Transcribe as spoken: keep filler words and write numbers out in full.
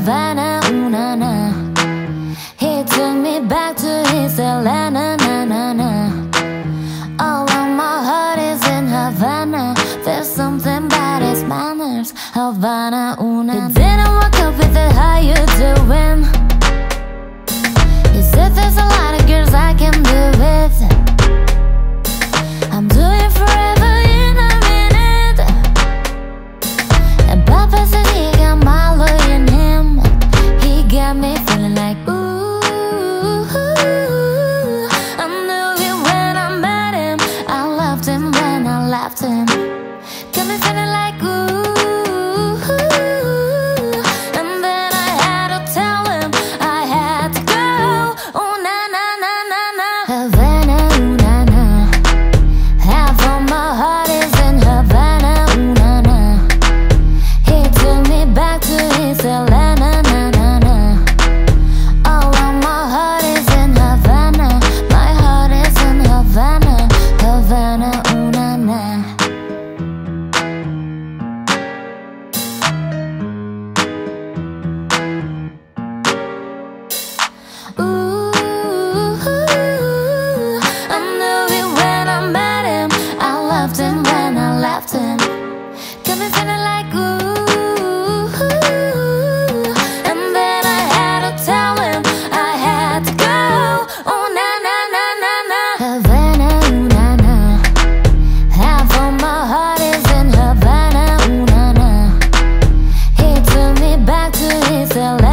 Havana, ooh na na. He took me back to his Atlanta, na na na. All of my heart is in Havana. There's something about his manners, Havana, ooh na na. He didn't walk up with the how you doing. He said there's a lot of girls I can do with. I'm doing forever in a minute. And Papa said he got my love in him. He got me feeling like ooh. I knew it when I met him. I loved him when I left him. Got me feeling like ooh. And then I had to tell him I had to go. Oh na na na na na. Havana, ooh na na. Half of my heart is in Havana, ooh na na. He took me back to his Atlanta, na na na. All of my heart is in Havana. My heart is in Havana, Havana, ooh na na. Ooh, I knew it when I met him. I loved him when I left him. Got me feeling like ooh. And then I had to tell him I had to go. Oh na na na na na. Havana, ooh na na. Half of my heart is in Havana, ooh na na. He took me back to his L A.